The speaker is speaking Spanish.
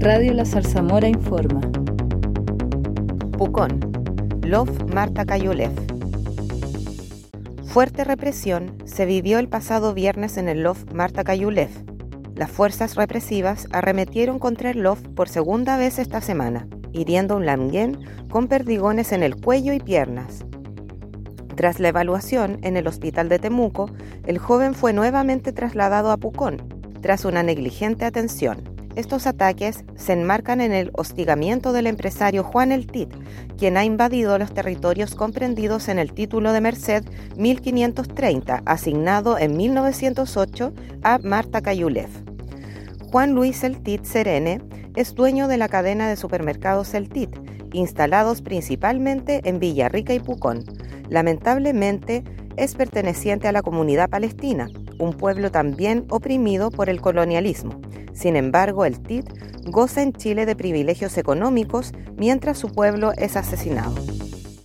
Radio La Zarzamora informa. Pucón, Love Marta Cayulev. Fuerte represión se vivió el pasado viernes en el Love Marta Cayulev. Las fuerzas represivas arremetieron contra el Love por segunda vez esta semana, hiriendo a un lamguén con perdigones en el cuello y piernas. Tras la evaluación en el hospital de Temuco, el joven fue nuevamente trasladado a Pucón, tras una negligente atención. Estos ataques se enmarcan en el hostigamiento del empresario Juan El Tit, quien ha invadido los territorios comprendidos en el título de Merced 1530, asignado en 1908 a Marta Cayulev. Juan Luis El Tit Serene es dueño de la cadena de supermercados El Tit, instalados principalmente en Villarrica y Pucón. Lamentablemente, es perteneciente a la comunidad palestina, un pueblo también oprimido por el colonialismo. Sin embargo, el Tit goza en Chile de privilegios económicos mientras su pueblo es asesinado.